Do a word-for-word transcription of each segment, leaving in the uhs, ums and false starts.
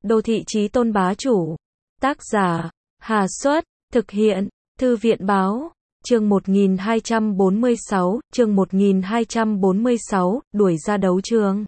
Đô thị chí tôn bá chủ. Tác giả, Hà Xuất, thực hiện, Thư viện Báo. Chương một nghìn hai trăm bốn mươi sáu, chương một nghìn hai trăm bốn mươi sáu, đuổi ra đấu trường.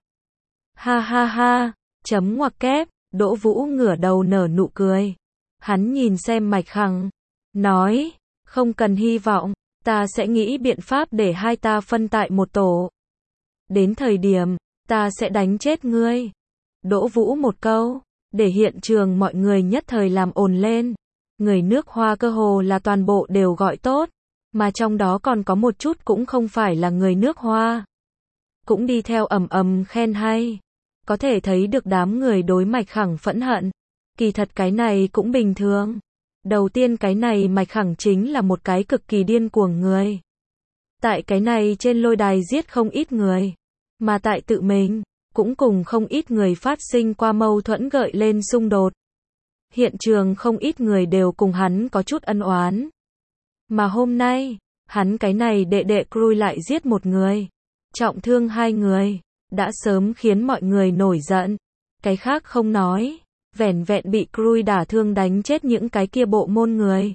Ha ha ha, chấm ngoặc kép, Đỗ Vũ ngửa đầu nở nụ cười. Hắn nhìn xem Mạch Khằng, nói, không cần hy vọng, ta sẽ nghĩ biện pháp để hai ta phân tại một tổ. Đến thời điểm, ta sẽ đánh chết ngươi. Đỗ Vũ một câu, để hiện trường mọi người nhất thời làm ồn lên. Người nước Hoa cơ hồ là toàn bộ đều gọi tốt, mà trong đó còn có một chút cũng không phải là người nước Hoa. Cũng đi theo ầm ầm khen hay. Có thể thấy được đám người đối Mạch Khằng phẫn hận. Kỳ thật cái này cũng bình thường. Đầu tiên cái này Mạch Khằng chính là một cái cực kỳ điên cuồng người. Tại cái này trên lôi đài giết không ít người. Mà tại tự mình, cũng cùng không ít người phát sinh qua mâu thuẫn gợi lên xung đột. Hiện trường không ít người đều cùng hắn có chút ân oán. Mà hôm nay, hắn cái này đệ đệ Krui lại giết một người. Trọng thương hai người. Đã sớm khiến mọi người nổi giận. Cái khác không nói. Vẻn vẹn bị Krui đả thương đánh chết những cái kia bộ môn người.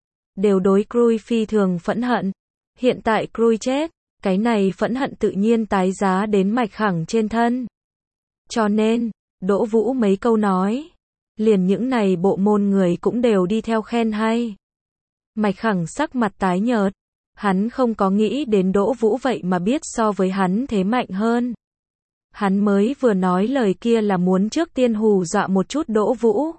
Đều đối Krui phi thường phẫn hận. Hiện tại Krui chết. Cái này phẫn hận tự nhiên tái giá đến Mạch Khằng trên thân. Cho nên, Đỗ Vũ mấy câu nói. Liền những này bộ môn người cũng đều đi theo khen hay. Mạch Khằng sắc mặt tái nhợt. Hắn không có nghĩ đến Đỗ Vũ vậy mà biết so với hắn thế mạnh hơn. Hắn mới vừa nói lời kia là muốn trước tiên hù dọa một chút Đỗ Vũ.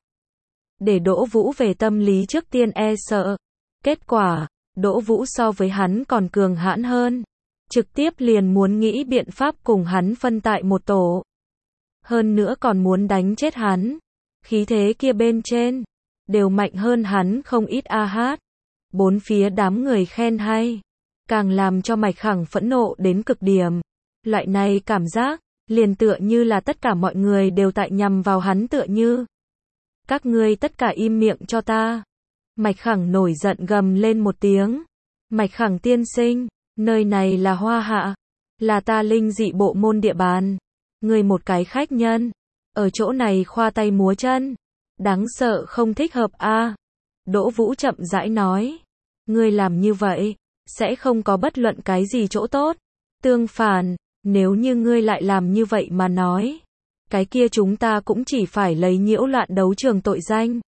Để Đỗ Vũ về tâm lý trước tiên e sợ. Kết quả, Đỗ Vũ so với hắn còn cường hãn hơn. Trực tiếp liền muốn nghĩ biện pháp cùng hắn phân tại một tổ. Hơn nữa còn muốn đánh chết hắn. Khí thế kia bên trên, đều mạnh hơn hắn không ít a hát. Bốn phía đám người khen hay. Càng làm cho Mạch Khằng phẫn nộ đến cực điểm. Loại này cảm giác, liền tựa như là tất cả mọi người đều tại nhằm vào hắn tựa như. Các ngươi tất cả im miệng cho ta. Mạch Khằng nổi giận gầm lên một tiếng. Mạch Khằng tiên sinh, nơi này là Hoa Hạ. Là ta linh dị bộ môn địa bàn. Ngươi một cái khách nhân. Ở chỗ này khoa tay múa chân. Đáng sợ không thích hợp a. À. Đỗ Vũ chậm rãi nói. Ngươi làm như vậy, sẽ không có bất luận cái gì chỗ tốt. Tương phản, nếu như ngươi lại làm như vậy mà nói. Cái kia chúng ta cũng chỉ phải lấy nhiễu loạn đấu trường tội danh.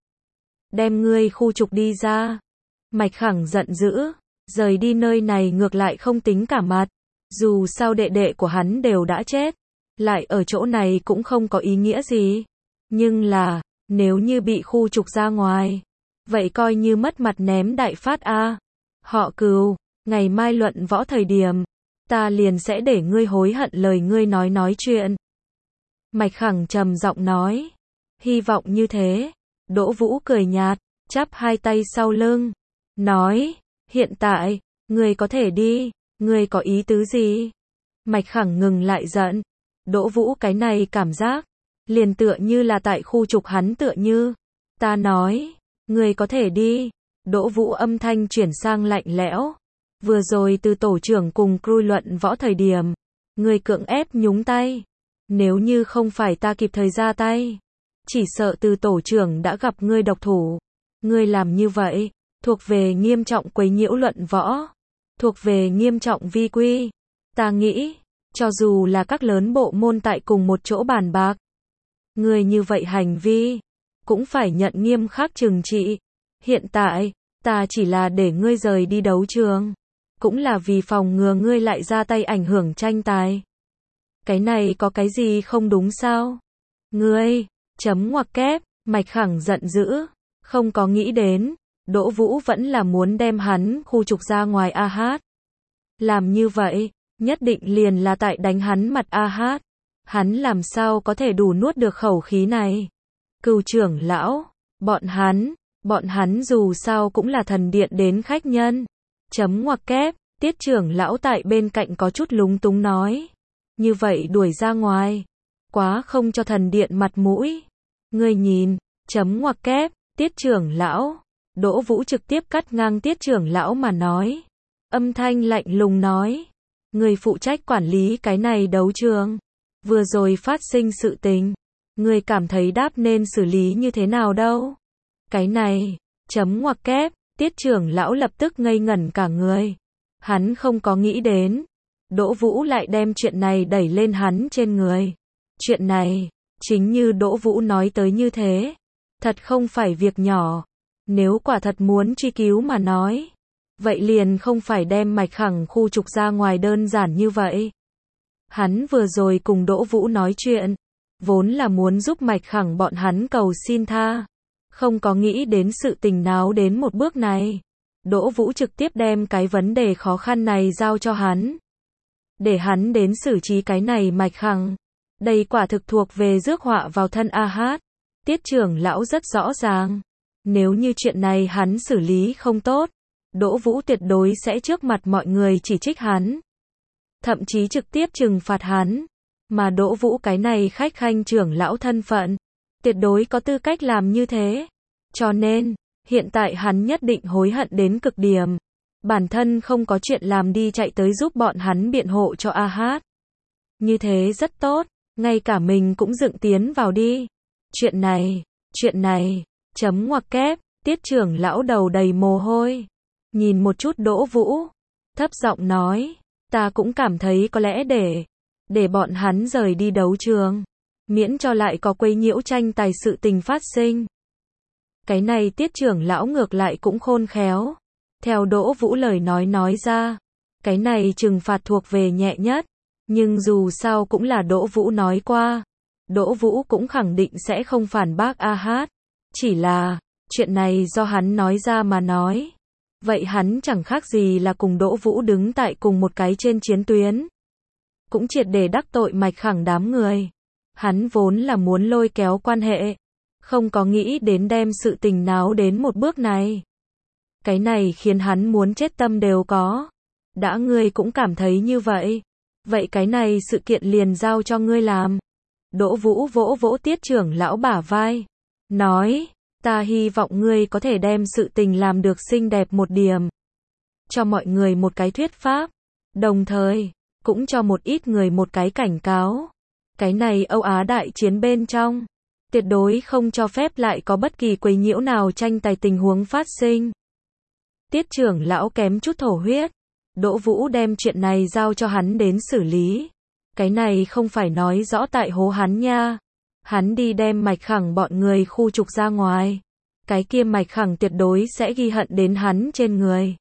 Đem ngươi khu trục đi ra. Mạch Khằng giận dữ. Rời đi nơi này ngược lại không tính cả mặt. Dù sao đệ đệ của hắn đều đã chết. Lại ở chỗ này cũng không có ý nghĩa gì. Nhưng là, nếu như bị khu trục ra ngoài. Vậy coi như mất mặt ném đại phát a. À. Họ Cừu, ngày mai luận võ thời điểm. Ta liền sẽ để ngươi hối hận lời ngươi nói nói chuyện. Mạch Khằng trầm giọng nói. Hy vọng như thế. Đỗ Vũ cười nhạt, chắp hai tay sau lưng. Nói, hiện tại, ngươi có thể đi, ngươi có ý tứ gì? Mạch Khằng ngừng lại giận. Đỗ Vũ cái này cảm giác, liền tựa như là tại khu trục hắn tựa như. Ta nói, ngươi có thể đi. Đỗ Vũ âm thanh chuyển sang lạnh lẽo. Vừa rồi từ tổ trưởng cùng Krui luận võ thời điểm, ngươi cưỡng ép nhúng tay. Nếu như không phải ta kịp thời ra tay, chỉ sợ từ tổ trưởng đã gặp ngươi độc thủ. Ngươi làm như vậy, thuộc về nghiêm trọng quấy nhiễu luận võ, thuộc về nghiêm trọng vi quy. Ta nghĩ, cho dù là các lớn bộ môn tại cùng một chỗ bàn bạc, ngươi như vậy hành vi, cũng phải nhận nghiêm khắc trừng trị. Hiện tại, ta chỉ là để ngươi rời đi đấu trường, cũng là vì phòng ngừa ngươi lại ra tay ảnh hưởng tranh tài. Cái này có cái gì không đúng sao? Ngươi, chấm ngoặc kép, Mạch Khằng giận dữ, không có nghĩ đến, Đỗ Vũ vẫn là muốn đem hắn khu trục ra ngoài a hát. Làm như vậy, nhất định liền là tại đánh hắn mặt a hát. Hắn làm sao có thể đủ nuốt được khẩu khí này? Cừu trưởng lão, bọn hắn, bọn hắn dù sao cũng là thần điện đến khách nhân. Chấm ngoặc kép, Tiết trưởng lão tại bên cạnh có chút lúng túng nói. Như vậy đuổi ra ngoài, quá không cho thần điện mặt mũi. Ngươi nhìn, chấm ngoặc kép, Tiết trưởng lão. Đỗ Vũ trực tiếp cắt ngang Tiết trưởng lão mà nói. Âm thanh lạnh lùng nói. Người phụ trách quản lý cái này đấu trường. Vừa rồi phát sinh sự tình. Ngươi cảm thấy đáp nên xử lý như thế nào đâu? Cái này, chấm ngoặc kép, Tiết trưởng lão lập tức ngây ngẩn cả người. Hắn không có nghĩ đến, Đỗ Vũ lại đem chuyện này đẩy lên hắn trên người. Chuyện này, chính như Đỗ Vũ nói tới như thế, thật không phải việc nhỏ. Nếu quả thật muốn truy cứu mà nói, vậy liền không phải đem Mạch Khẳng khu trục ra ngoài đơn giản như vậy. Hắn vừa rồi cùng Đỗ Vũ nói chuyện, vốn là muốn giúp Mạch Khẳng bọn hắn cầu xin tha, không có nghĩ đến sự tình náo đến một bước này. Đỗ Vũ trực tiếp đem cái vấn đề khó khăn này giao cho hắn, để hắn đến xử trí cái này Mạch Khẳng. Đây quả thực thuộc về rước họa vào thân A Hát. Tiết trưởng lão rất rõ ràng, nếu như chuyện này hắn xử lý không tốt, Đỗ Vũ tuyệt đối sẽ trước mặt mọi người chỉ trích hắn, thậm chí trực tiếp trừng phạt hắn. Mà Đỗ Vũ cái này khách khanh trưởng lão thân phận, tuyệt đối có tư cách làm như thế. Cho nên, hiện tại hắn nhất định hối hận đến cực điểm. Bản thân không có chuyện làm đi chạy tới giúp bọn hắn biện hộ cho A Hát. Như thế rất tốt, ngay cả mình cũng dựng tiến vào đi. Chuyện này, chuyện này, chấm ngoặc kép, Tiết trưởng lão đầu đầy mồ hôi. Nhìn một chút Đỗ Vũ, thấp giọng nói, ta cũng cảm thấy có lẽ để, để bọn hắn rời đi đấu trường, miễn cho lại có quấy nhiễu tranh tài sự tình phát sinh. Cái này Tiết trưởng lão ngược lại cũng khôn khéo. Theo Đỗ Vũ lời nói nói ra, cái này trừng phạt thuộc về nhẹ nhất, nhưng dù sao cũng là Đỗ Vũ nói qua. Đỗ Vũ cũng khẳng định sẽ không phản bác A Hát. Chỉ là, chuyện này do hắn nói ra mà nói. Vậy hắn chẳng khác gì là cùng Đỗ Vũ đứng tại cùng một cái trên chiến tuyến. Cũng triệt để đắc tội Mạch Khẳng đám người. Hắn vốn là muốn lôi kéo quan hệ, không có nghĩ đến đem sự tình náo đến một bước này. Cái này khiến hắn muốn chết tâm đều có. Đã ngươi cũng cảm thấy như vậy, vậy cái này sự kiện liền giao cho ngươi làm. Đỗ Vũ vỗ vỗ Tiết trưởng lão bả vai, nói, ta hy vọng ngươi có thể đem sự tình làm được xinh đẹp một điểm, cho mọi người một cái thuyết pháp, đồng thời, cũng cho một ít người một cái cảnh cáo. Cái này Âu Á đại chiến bên trong, tuyệt đối không cho phép lại có bất kỳ quấy nhiễu nào tranh tài tình huống phát sinh. Tiết trưởng lão kém chút thổ huyết. Đỗ Vũ đem chuyện này giao cho hắn đến xử lý. Cái này không phải nói rõ tại hố hắn nha. Hắn đi đem Mạch Khẳng bọn người khu trục ra ngoài. Cái kia Mạch Khẳng tuyệt đối sẽ ghi hận đến hắn trên người.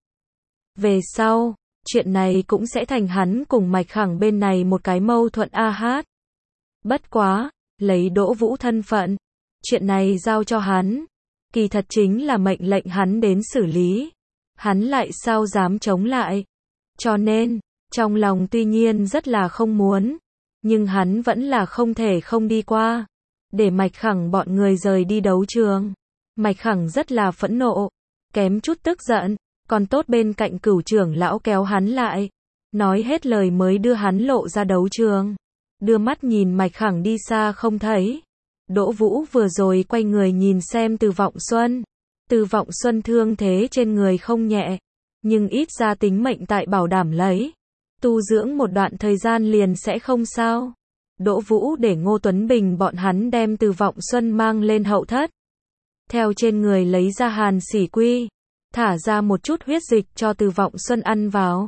Về sau, chuyện này cũng sẽ thành hắn cùng Mạch Khẳng bên này một cái mâu thuẫn A Hát. Bất quá, lấy Đỗ Vũ thân phận, chuyện này giao cho hắn, kỳ thật chính là mệnh lệnh hắn đến xử lý. Hắn lại sao dám chống lại. Cho nên, trong lòng tuy nhiên rất là không muốn, nhưng hắn vẫn là không thể không đi qua, để Mạch Khẳng bọn người rời đi đấu trường. Mạch Khẳng rất là phẫn nộ, kém chút tức giận, còn tốt bên cạnh Cửu trưởng lão kéo hắn lại, nói hết lời mới đưa hắn lộ ra đấu trường. Đưa mắt nhìn Mạch Khẳng đi xa không thấy. Đỗ Vũ vừa rồi quay người nhìn xem Từ Vọng Xuân. Từ Vọng Xuân thương thế trên người không nhẹ, nhưng ít ra tính mệnh tại bảo đảm lấy. Tu dưỡng một đoạn thời gian liền sẽ không sao. Đỗ Vũ để Ngô Tuấn Bình bọn hắn đem Từ Vọng Xuân mang lên hậu thất. Theo trên người lấy ra hàn xỉ quy, thả ra một chút huyết dịch cho Từ Vọng Xuân ăn vào.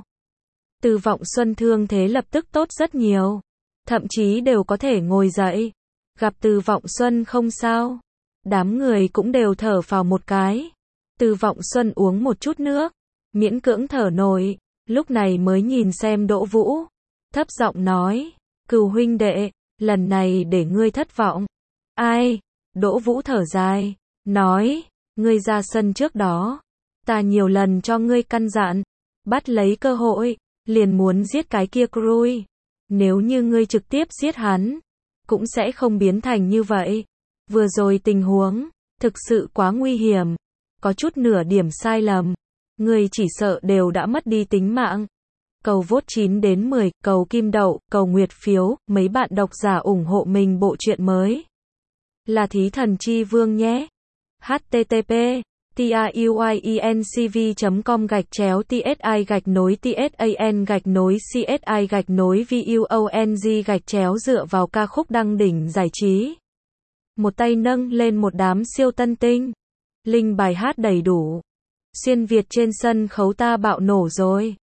Từ Vọng Xuân thương thế lập tức tốt rất nhiều, thậm chí đều có thể ngồi dậy. Gặp Từ Vọng Xuân không sao, đám người cũng đều thở phào một cái. Từ Vọng Xuân uống một chút nước, miễn cưỡng thở nổi, lúc này mới nhìn xem Đỗ Vũ, thấp giọng nói, Cửu huynh đệ, lần này để ngươi thất vọng. Ai? Đỗ Vũ thở dài, nói, ngươi ra sân trước đó, ta nhiều lần cho ngươi căn dặn, bắt lấy cơ hội, liền muốn giết cái kia Crui. Nếu như ngươi trực tiếp giết hắn, cũng sẽ không biến thành như vậy. Vừa rồi tình huống, thực sự quá nguy hiểm, có chút nửa điểm sai lầm, ngươi chỉ sợ đều đã mất đi tính mạng. Cầu vote chín đến mười, cầu kim đậu, cầu nguyệt phiếu, mấy bạn độc giả ủng hộ mình bộ truyện mới. Là Thí Thần Chi Vương nhé. http truyencv chấm com gạch chéo tsi gạch nối tsan gạch nối csi gạch nối vung gạch chéo dựa vào ca khúc đăng đỉnh giải trí. một tay nâng lên một đám siêu tân tinh. Linh bài hát đầy đủ. Xuyên Việt trên sân khấu ta bạo nổ rồi.